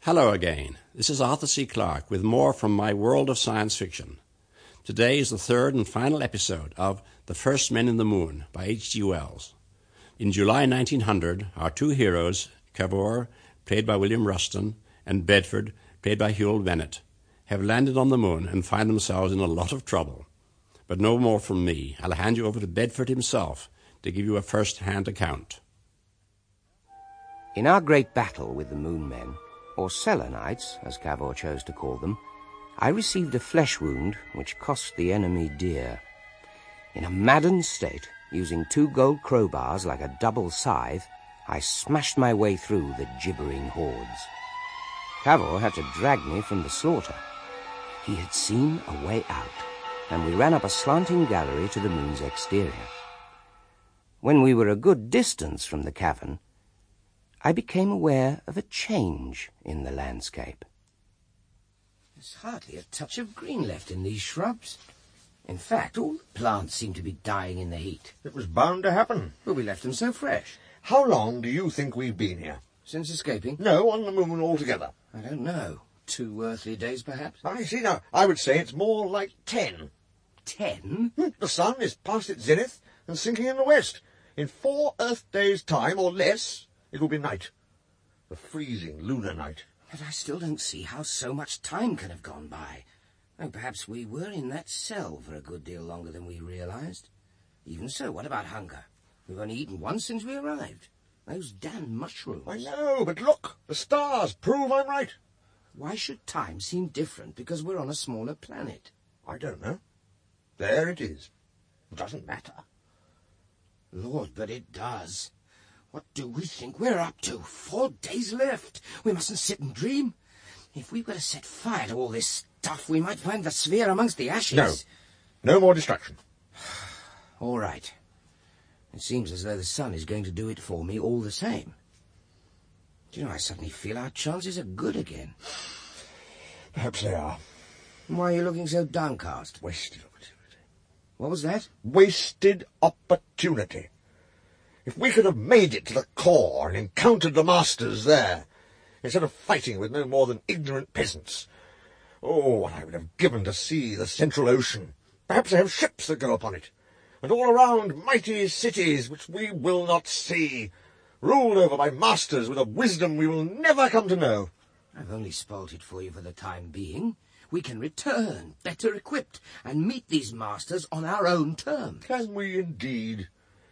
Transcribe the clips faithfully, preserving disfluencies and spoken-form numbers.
Hello again. This is Arthur C. Clarke with more from my world of science fiction. Today is the third and final episode of The First Men in the Moon by H G Wells. In July nineteen hundred, our two heroes, Cavour, played by William Ruston, and Bedford, played by Hywel Bennett, have landed on the moon and find themselves in a lot of trouble. But no more from me. I'll hand you over to Bedford himself to give you a first-hand account. In our great battle with the Moon Men, or Selenites, as Cavour chose to call them, I received a flesh wound which cost the enemy dear. In a maddened state, using two gold crowbars like a double scythe, I smashed my way through the gibbering hordes. Cavour had to drag me from the slaughter. He had seen a way out, and we ran up a slanting gallery to the moon's exterior. When we were a good distance from the cavern, I became aware of a change in the landscape. There's hardly a touch of green left in these shrubs. In fact, all the plants seem to be dying in the heat. It was bound to happen. But we left them so fresh. How long do you think we've been here? Since escaping? No, on the moon altogether. I don't know. Two earthly days, perhaps? I see now. I would say it's more like ten. Ten? Hmm, the sun is past its zenith and sinking in the west. In four Earth days' time, or less, it will be night. The freezing lunar night. But I still don't see how so much time can have gone by. Oh, perhaps we were in that cell for a good deal longer than we realized. Even so, what about hunger? We've only eaten once since we arrived. Those damn mushrooms. I know, but look, the stars prove I'm right. Why should time seem different because we're on a smaller planet? I don't know. There it is. It doesn't matter. Lord, but it does. What do we think we're up to? Four days left. We mustn't sit and dream. If we were to set fire to all this stuff, we might find the sphere amongst the ashes. No. No more destruction. All right. It seems as though the sun is going to do it for me all the same. Do you know, I suddenly feel our chances are good again. Perhaps they are. Why are you looking so downcast? Wasted opportunity. What was that? Wasted opportunity. If we could have made it to the core and encountered the masters there, instead of fighting with no more than ignorant peasants. Oh, what I would have given to see the Central Ocean. Perhaps they have ships that go upon it. And all around mighty cities which we will not see, ruled over by masters with a wisdom we will never come to know. I've only spoilt it for you for the time being. We can return, better equipped, and meet these masters on our own terms. Can we indeed?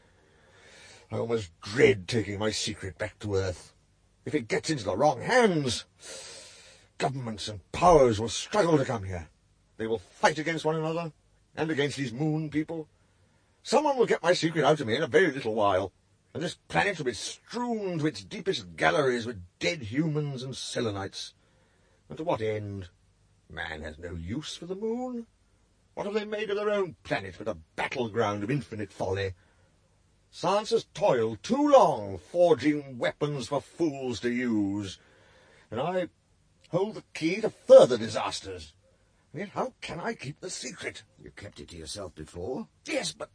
I almost dread taking my secret back to Earth. If it gets into the wrong hands, governments and powers will struggle to come here. They will fight against one another, and against these moon people. Someone will get my secret out of me in a very little while, and this planet will be strewn to its deepest galleries with dead humans and Selenites. And to what end? Man has no use for the moon. What have they made of their own planet but a battleground of infinite folly? Science has toiled too long forging weapons for fools to use, and I hold the key to further disasters. And yet how can I keep the secret? You kept it to yourself before? Yes, but...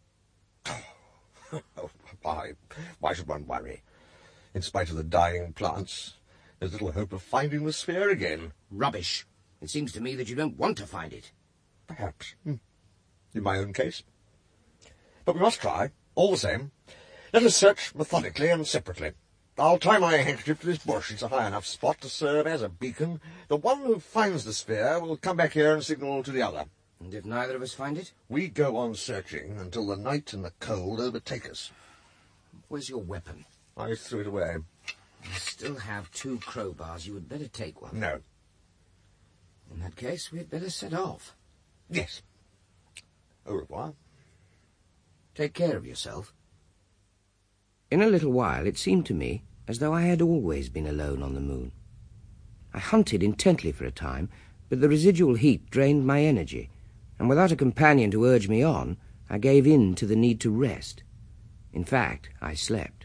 Oh, why, why should one worry? In spite of the dying plants, there's little hope of finding the sphere again. Rubbish. It seems to me that you don't want to find it. Perhaps. Hmm. In my own case. But we must try, all the same. Let us search methodically and separately. I'll tie my handkerchief to this bush. It's a high enough spot to serve as a beacon. The one who finds the sphere will come back here and signal to the other. And if neither of us find it? We go on searching until the night and the cold overtake us. Where's your weapon? I threw it away. You still have two crowbars. You had better take one. No. In that case, we'd better set off. Yes. Au revoir. Take care of yourself. In a little while it seemed to me as though I had always been alone on the moon. I hunted intently for a time, but the residual heat drained my energy, and without a companion to urge me on, I gave in to the need to rest. In fact, I slept.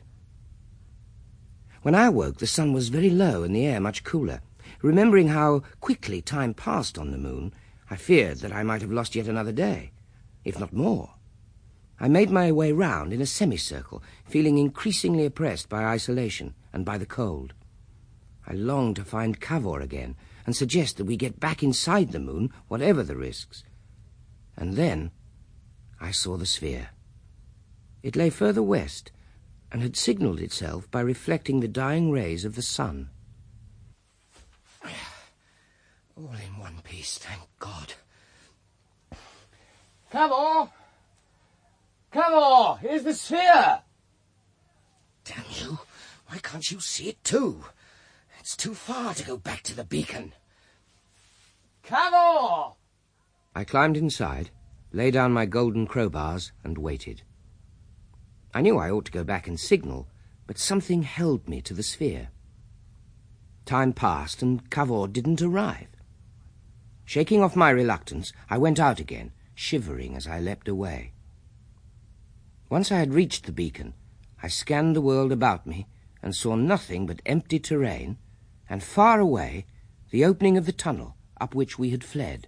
When I awoke, the sun was very low and the air much cooler. Remembering how quickly time passed on the moon, I feared that I might have lost yet another day, if not more. I made my way round in a semicircle, feeling increasingly oppressed by isolation and by the cold. I longed to find Cavor again and suggest that we get back inside the moon, whatever the risks. And then I saw the sphere. It lay further west and had signalled itself by reflecting the dying rays of the sun. All in one piece, thank God. Cavor! Cavor! Here's the sphere! Damn you! Why can't you see it too? It's too far to go back to the beacon. Cavor! I climbed inside, lay down my golden crowbars, and waited. I knew I ought to go back and signal, but something held me to the sphere. Time passed, and Cavor didn't arrive. Shaking off my reluctance, I went out again, shivering as I leapt away. Once I had reached the beacon, I scanned the world about me and saw nothing but empty terrain, and far away, the opening of the tunnel up which we had fled.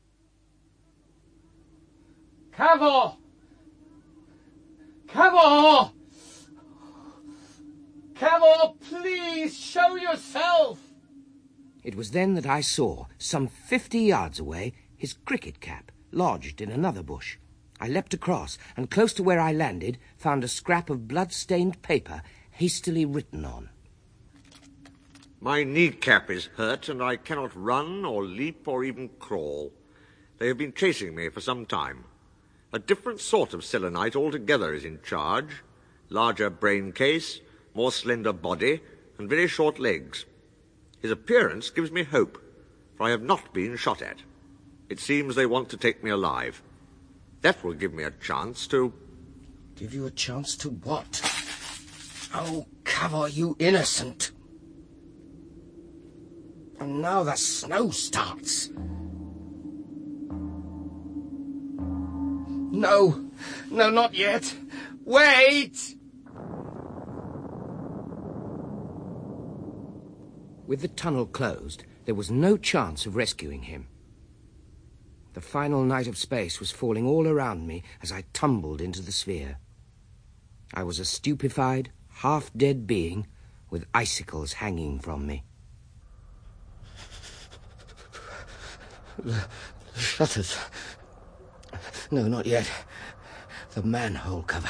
Cavor! Cavor! Cavor, please show yourself! It was then that I saw, some fifty yards away, his cricket cap lodged in another bush. I leapt across, and close to where I landed, found a scrap of blood-stained paper hastily written on. My kneecap is hurt, and I cannot run or leap or even crawl. They have been chasing me for some time. A different sort of selenite altogether is in charge. Larger brain case, more slender body, and very short legs. His appearance gives me hope, for I have not been shot at. It seems they want to take me alive. That will give me a chance to... Give you a chance to what? Oh, Cavor, you innocent. And now the snow starts. No, no, not yet. Wait! With the tunnel closed, there was no chance of rescuing him. The final night of space was falling all around me as I tumbled into the sphere. I was a stupefied, half-dead being with icicles hanging from me. The, the shutters. No, not yet. The manhole cover.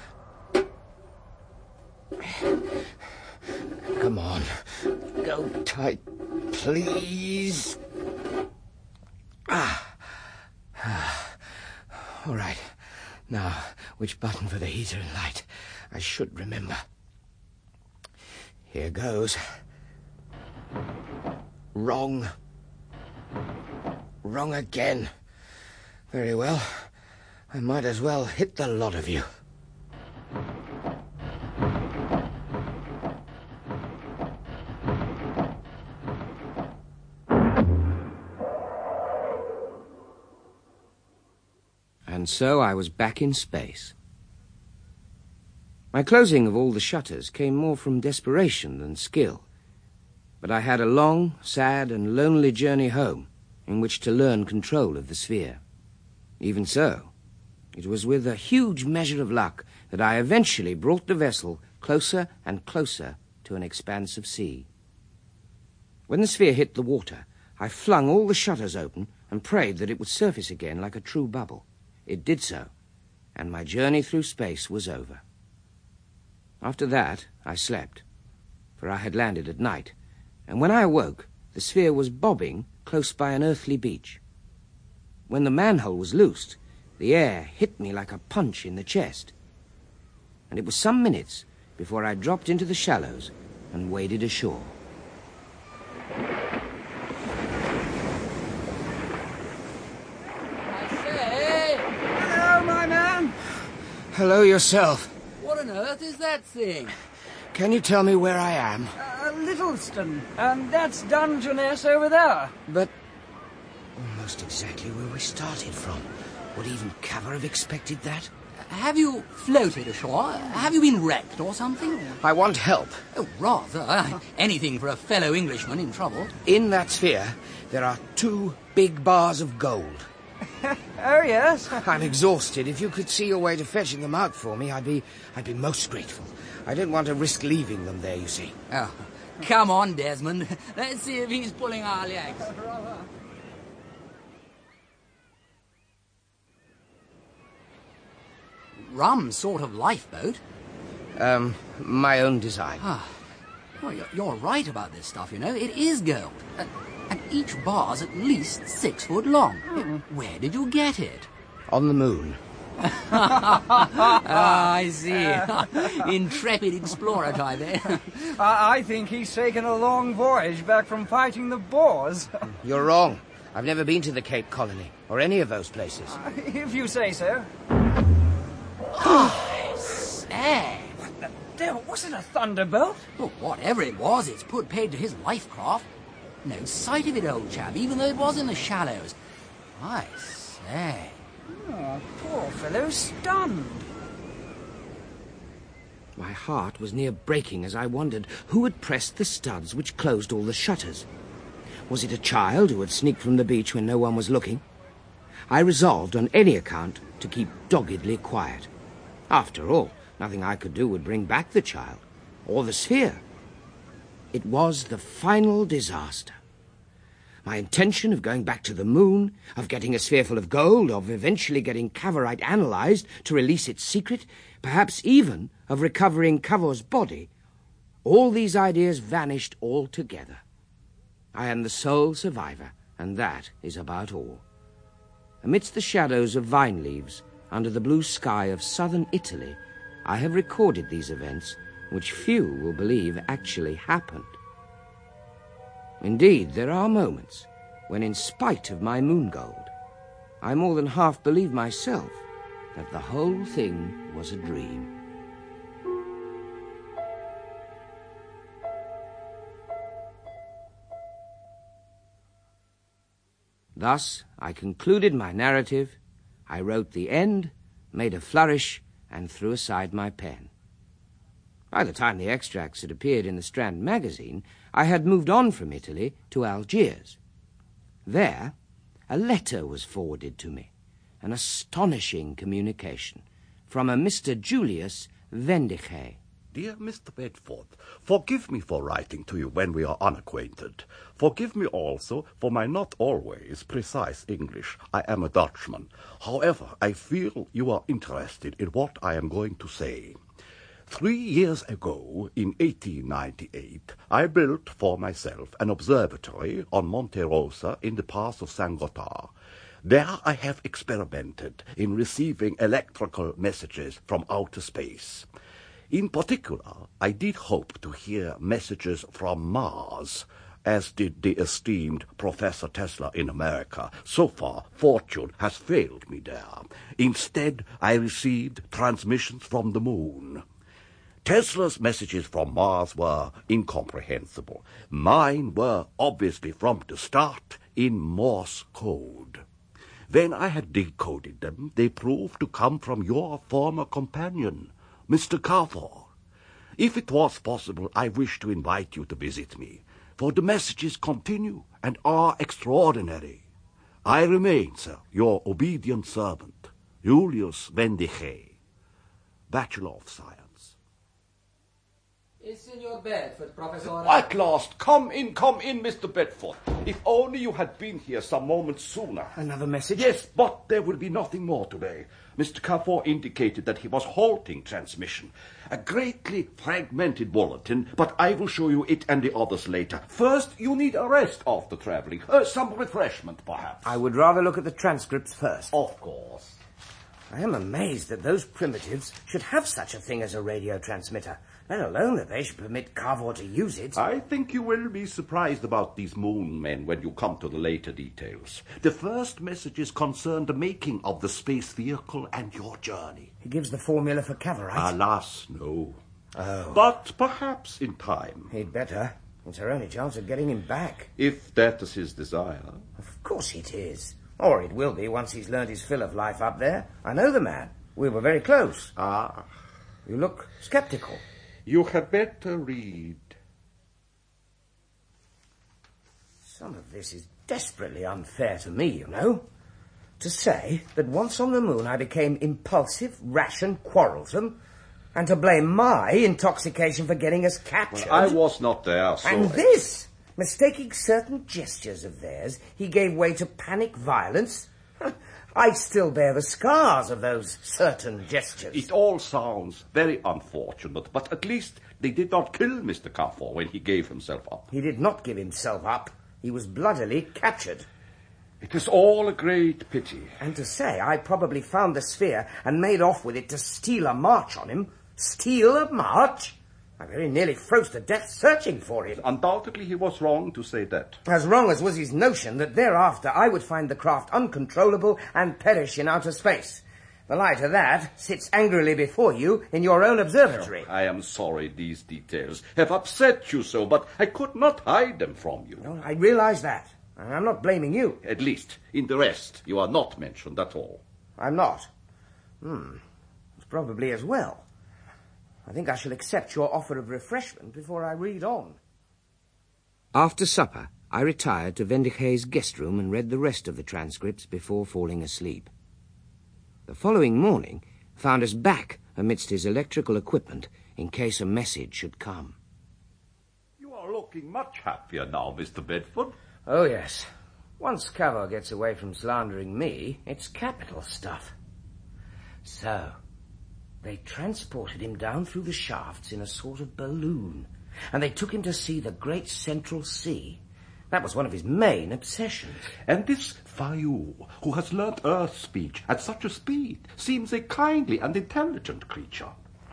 Come on. Go tight, please. Ah. ah. All right. Now, which button for the heater and light? I should remember. Here goes. Wrong. Wrong again. Very well. I might as well hit the lot of you. And so I was back in space. My closing of all the shutters came more from desperation than skill. But I had a long, sad, and lonely journey home in which to learn control of the sphere. Even so, it was with a huge measure of luck that I eventually brought the vessel closer and closer to an expanse of sea. When the sphere hit the water, I flung all the shutters open and prayed that it would surface again like a true bubble. It did so, and my journey through space was over. After that, I slept, for I had landed at night, and when I awoke, the sphere was bobbing close by an earthly beach. When the manhole was loosed, the air hit me like a punch in the chest, and it was some minutes before I dropped into the shallows and waded ashore. Hello, my man. Hello yourself. What on earth is that thing? Can you tell me where I am? Uh, Littleston. And that's Dungeness over there. But almost exactly where we started from. Would even Cavor have expected that? Have you floated ashore? Have you been wrecked or something? I want help. Oh, rather. Anything for a fellow Englishman in trouble. In that sphere, there are two big bars of gold. Oh, yes. I'm exhausted. If you could see your way to fetching them out for me, I'd be, I'd be most grateful. I don't want to risk leaving them there, you see. Oh, Come on, Desmond. Let's see if he's pulling our legs. Rum sort of lifeboat. Um, my own design. Ah, well, you're, you're right about this stuff, you know. It is gold. Uh, and each bar's at least six foot long. Hmm. Where did you get it? On the moon. Ah, I see. Intrepid explorer type, eh? I, I think he's taken a long voyage back from fighting the Boers. You're wrong. I've never been to the Cape Colony, or any of those places. If you say so. I say. What the devil? Was it a thunderbolt? Well, whatever it was, it's put paid to his life craft. No sight of it, old chap, even though it was in the shallows. I say. Oh, poor fellow, stunned. My heart was near breaking as I wondered who had pressed the studs which closed all the shutters. Was it a child who had sneaked from the beach when no one was looking? I resolved on any account to keep doggedly quiet. After all, nothing I could do would bring back the child, or the sphere. It was the final disaster. My intention of going back to the moon, of getting a sphere full of gold, of eventually getting Cavorite analyzed to release its secret, perhaps even of recovering Cavor's body, all these ideas vanished altogether. I am the sole survivor, and that is about all. Amidst the shadows of vine leaves, under the blue sky of southern Italy, I have recorded these events, which few will believe actually happened. Indeed, there are moments when, in spite of my moon gold, I more than half believe myself that the whole thing was a dream. Thus, I concluded my narrative, I wrote the end, made a flourish, and threw aside my pen. By the time the extracts had appeared in the Strand magazine, I had moved on from Italy to Algiers. There, a letter was forwarded to me, an astonishing communication, from a Mister Julius Vendiche. Dear Mister Bedford, forgive me for writing to you when we are unacquainted. Forgive me also for my not always precise English. I am a Dutchman. However, I feel you are interested in what I am going to say. Three years ago, in eighteen ninety-eight, I built for myself an observatory on Monte Rosa in the pass of Saint Gothard. There I have experimented in receiving electrical messages from outer space. In particular, I did hope to hear messages from Mars, as did the esteemed Professor Tesla in America. So far, fortune has failed me there. Instead, I received transmissions from the moon. Tesla's messages from Mars were incomprehensible. Mine were, obviously from the start, in Morse code. When I had decoded them, they proved to come from your former companion, Mister Cavor. If it was possible, I wish to invite you to visit me, for the messages continue and are extraordinary. I remain, sir, your obedient servant, Julius Vendiche, Bachelor of Science. It's in your Bedford, Professor. At last! Come in, come in, Mister Bedford. If only you had been here some moments sooner. Another message? Yes, but there will be nothing more today. Mister Cavor indicated that he was halting transmission. A greatly fragmented bulletin, but I will show you it and the others later. First, you need a rest after travelling. Uh, some refreshment, perhaps. I would rather look at the transcripts first. Of course. I am amazed that those primitives should have such a thing as a radio transmitter, let alone that they should permit Cavor to use it. I think you will be surprised about these moon men when you come to the later details. The first messages concern the making of the space vehicle and your journey. He gives the formula for Cavorite. Alas, no. Oh. But perhaps in time. He'd better. It's our only chance of getting him back. If that is his desire. Of course it is. Or it will be once he's learned his fill of life up there. I know the man. We were very close. Ah. You look sceptical. You had better read. Some of this is desperately unfair to me, you know. To say that once on the moon I became impulsive, rash and quarrelsome, And to blame my intoxication for getting us captured. Well, I was not there, so... And this, mistaking certain gestures of theirs, he gave way to panic violence. I still bear the scars of those certain gestures. It all sounds very unfortunate, but at least they did not kill Mister Carfor when he gave himself up. He did not give himself up. He was bloodily captured. It is all a great pity. And to say I probably found the sphere and made off with it to steal a march on him. Steal a march? I very nearly froze to death searching for him. Undoubtedly he was wrong to say that. As wrong as was his notion that thereafter I would find the craft uncontrollable and perish in outer space. The lie to that sits angrily before you in your own observatory. Oh, I am sorry these details have upset you so, but I could not hide them from you. No, I realize that. I'm not blaming you. At least, in the rest, you are not mentioned at all. I'm not. Hmm. It's probably as well. I think I shall accept your offer of refreshment before I read on. After supper, I retired to Vendigee's guest room and read the rest of the transcripts before falling asleep. The following morning found us back amidst his electrical equipment in case a message should come. You are looking much happier now, Mister Bedford. Oh, yes. Once Cavo gets away from slandering me, it's capital stuff. So, they transported him down through the shafts in a sort of balloon, and they took him to see the great Central Sea. That was one of his main obsessions. And this Fayu, who has learnt Earth speech at such a speed, seems a kindly and intelligent creature.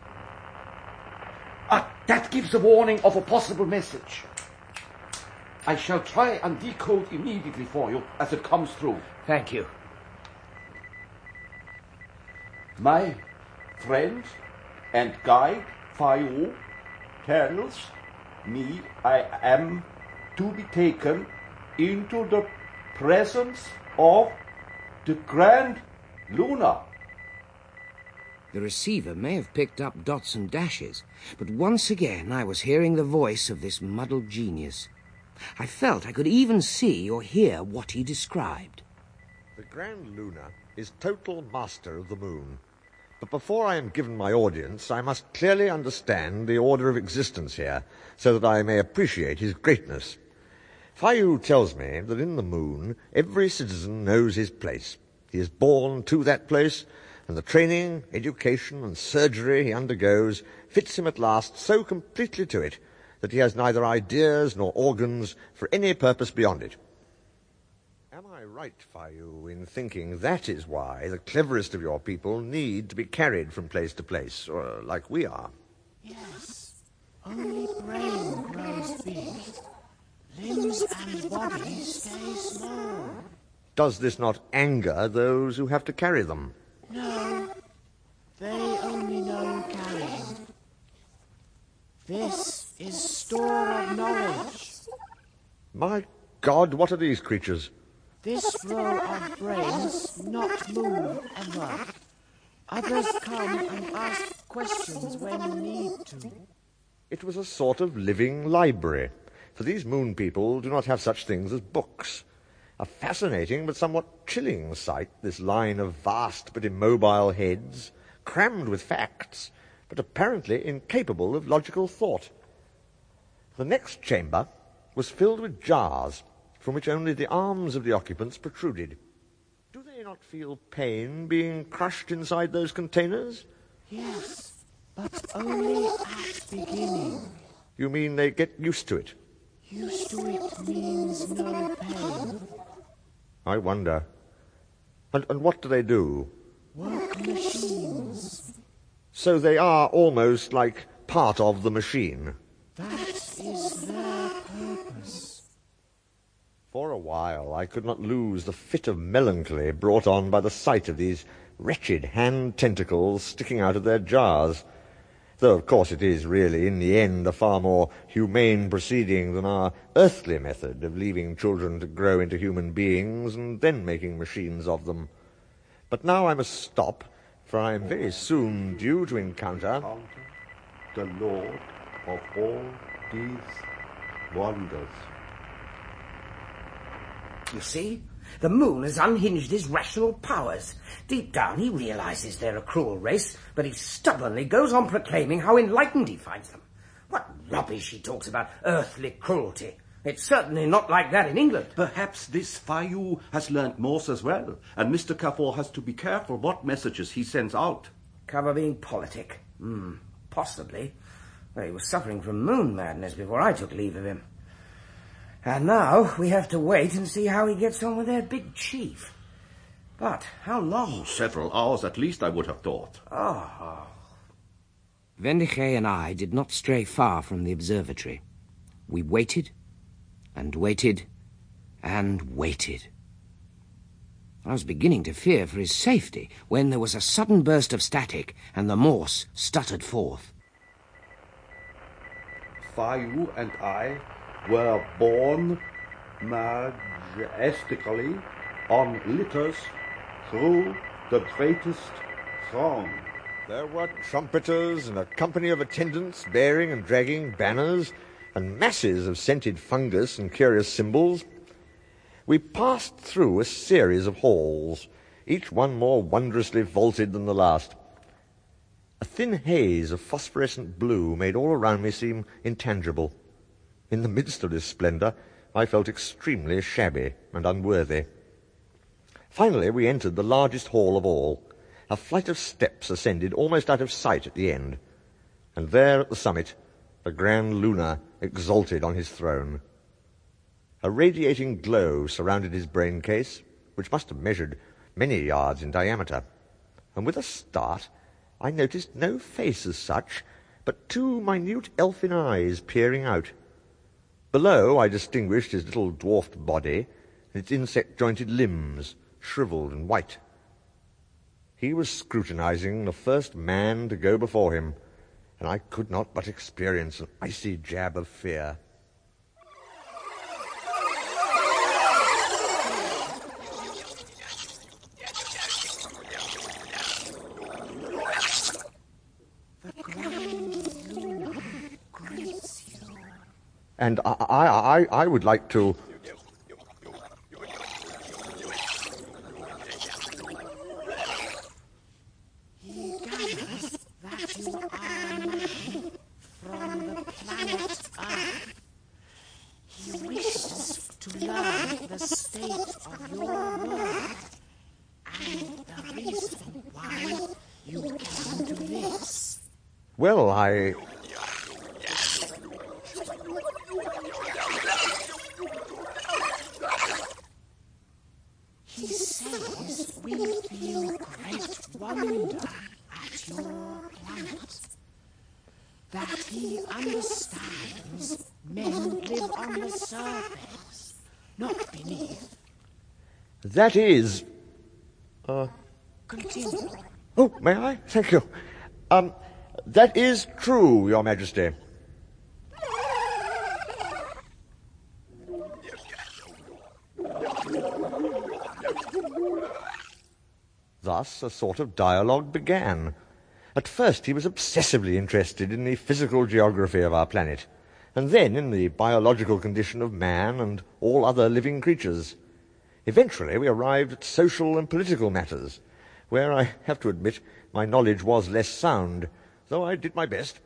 Ah, that gives a warning of a possible message. I shall try and decode immediately for you as it comes through. Thank you. My friend and guide, Fayu, tells me I am to be taken into the presence of the Grand Luna. The receiver may have picked up dots and dashes, but once again I was hearing the voice of this muddled genius. I felt I could even see or hear what he described. The Grand Luna is total master of the moon. But before I am given my audience, I must clearly understand the order of existence here, so that I may appreciate his greatness. Fayu tells me that in the moon, every citizen knows his place. He is born to that place, and the training, education, and surgery he undergoes fits him at last so completely to it that he has neither ideas nor organs for any purpose beyond it. Am I right, Fayu, in thinking that is why the cleverest of your people need to be carried from place to place, or like we are? Yes. Only brain grows big. Limbs and body stay small. Does this not anger those who have to carry them? No. They only know carrying. This is store of knowledge. My God, what are these creatures? This row of brains not move ever. Others come and ask questions when need to. It was a sort of living library, for these moon people do not have such things as books. A fascinating but somewhat chilling sight, this line of vast but immobile heads, crammed with facts, but apparently incapable of logical thought. The next chamber was filled with jars, from which only the arms of the occupants protruded. Do they not feel pain being crushed inside those containers? Yes, but only at beginning. You mean they get used to it? Used to it means no pain. I wonder. And, and what do they do? Work machines. So they are almost like part of the machine. That is their purpose. For a while I could not lose the fit of melancholy brought on by the sight of these wretched hand tentacles sticking out of their jars, though of course it is really in the end a far more humane proceeding than our earthly method of leaving children to grow into human beings and then making machines of them. But now I must stop, for I am very soon due to encounter the Lord of all these wonders. You see? The moon has unhinged his rational powers. Deep down he realizes they're a cruel race, but he stubbornly goes on proclaiming how enlightened he finds them. What rubbish he talks about earthly cruelty. It's certainly not like that in England. Perhaps this Fayou has learnt Morse as well, and Mister Cavor has to be careful what messages he sends out. Cavor being politic? Hmm, possibly. Well, he was suffering from moon madness before I took leave of him. And now we have to wait and see how he gets on with their big chief. But how long? Oh, several hours at least, I would have thought. Oh. Vendiche and I did not stray far from the observatory. We waited and waited and waited. I was beginning to fear for his safety when there was a sudden burst of static and the Morse stuttered forth. Fayou and I were borne majestically on litters through the greatest throng. There were trumpeters and a company of attendants bearing and dragging banners and masses of scented fungus and curious symbols. We passed through a series of halls, each one more wondrously vaulted than the last. A thin haze of phosphorescent blue made all around me seem intangible. In the midst of this splendour, I felt extremely shabby and unworthy. Finally, we entered the largest hall of all. A flight of steps ascended almost out of sight at the end. And there at the summit, the Grand Lunar exalted on his throne. A radiating glow surrounded his brain case, which must have measured many yards in diameter. And with a start, I noticed no face as such, but two minute elfin eyes peering out. Below, I distinguished his little dwarfed body and its insect-jointed limbs, shriveled and white. He was scrutinizing the first man to go before him, and I could not but experience an icy jab of fear. And I, I, I would like to... He gathers that you are man from the planet Earth. He wishes to learn the state of your world and the reason why you came to this. Well, I... He says we feel great wonder at your planet, that he understands men live on the surface, not beneath. That is... Uh... Continue. Oh, may I? Thank you. Um, that is true, Your Majesty. Thus a sort of dialogue began. At first he was obsessively interested in the physical geography of our planet, and then in the biological condition of man and all other living creatures. Eventually we arrived at social and political matters, where I have to admit my knowledge was less sound, though I did my best.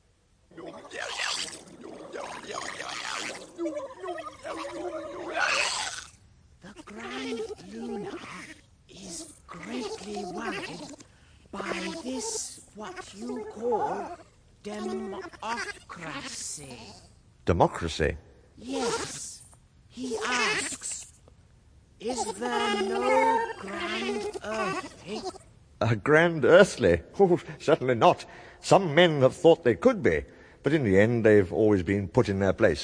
The Grand Lunar is greatly worried by this, what you call, democracy. Democracy? Yes. He asks, is there no Grand Earthly? A Grand Earthly? Oh, certainly not. Some men have thought they could be, but in the end they've always been put in their place.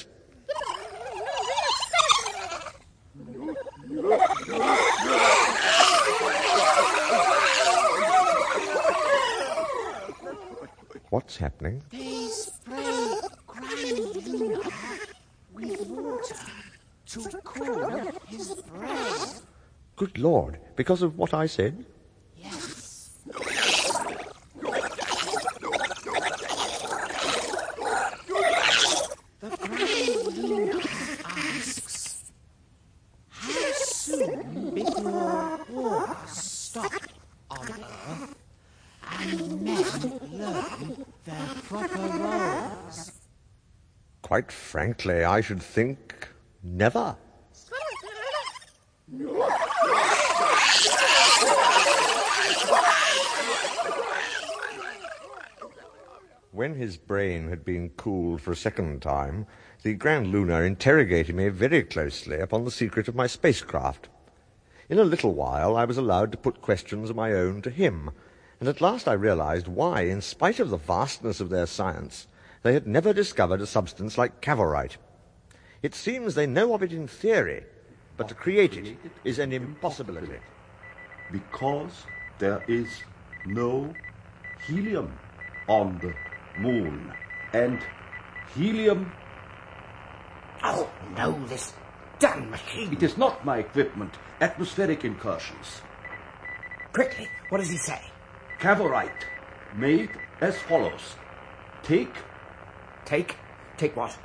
What's happening? They spray Grand Lunar with water to cool his brain. Good Lord, because of what I said? Yes. The Grand Lunar asks, how soon Quite frankly, I should think never. When his brain had been cooled for a second time, the Grand Lunar interrogated me very closely upon the secret of my spacecraft. In a little while I was allowed to put questions of my own to him, and at last I realized why, in spite of the vastness of their science, they had never discovered a substance like cavorite. It seems they know of it in theory, but to create it is an impossibility. Because there is no helium on the moon, and helium... Oh, no, this damn machine. It is not my equipment. Atmospheric incursions. Quickly, what does he say? Cavorite, made as follows. Take... Take? Take what?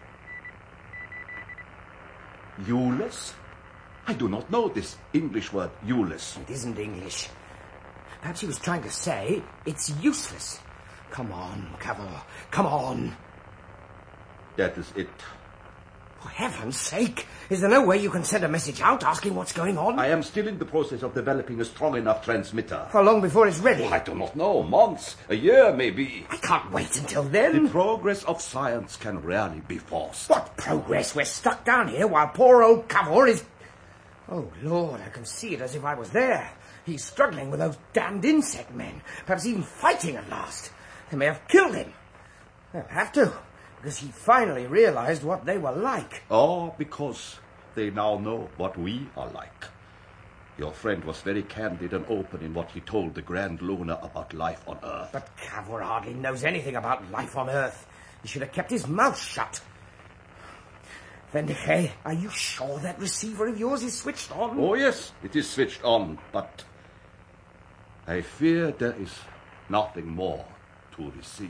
Euless? I do not know this English word, Euless. It isn't English. Perhaps he was trying to say it's useless. Come on, Cavor, come on. That is it. For heaven's sake, is there no way you can send a message out asking what's going on? I am still in the process of developing a strong enough transmitter. How long before it's ready? I do not know. Months, a year maybe. I can't wait until then. The progress of science can rarely be forced. What progress? We're stuck down here while poor old Cavor is... Oh, Lord, I can see it as if I was there. He's struggling with those damned insect men, perhaps even fighting at last. They may have killed him. They'll have to, because he finally realized what they were like. Oh, because they now know what we are like. Your friend was very candid and open in what he told the Grand Lunar about life on Earth. But Cavor hardly knows anything about life on Earth. He should have kept his mouth shut. Vendiche, are you sure that receiver of yours is switched on? Oh, yes, it is switched on, but I fear there is nothing more to receive.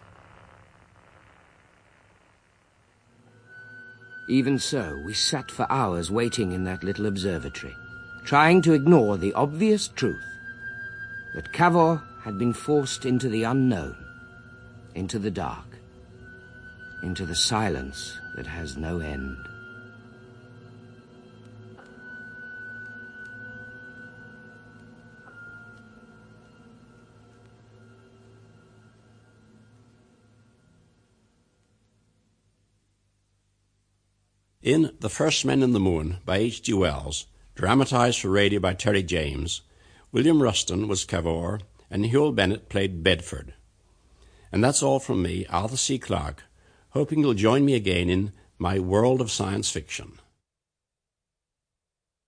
Even so, we sat for hours waiting in that little observatory, trying to ignore the obvious truth that Cavor had been forced into the unknown, into the dark, into the silence that has no end. In The First Men in the Moon by H G Wells, dramatized for radio by Terry James, William Ruston was Cavor and Huell Bennett played Bedford. And that's all from me, Arthur C. Clarke, hoping you'll join me again in my world of science fiction.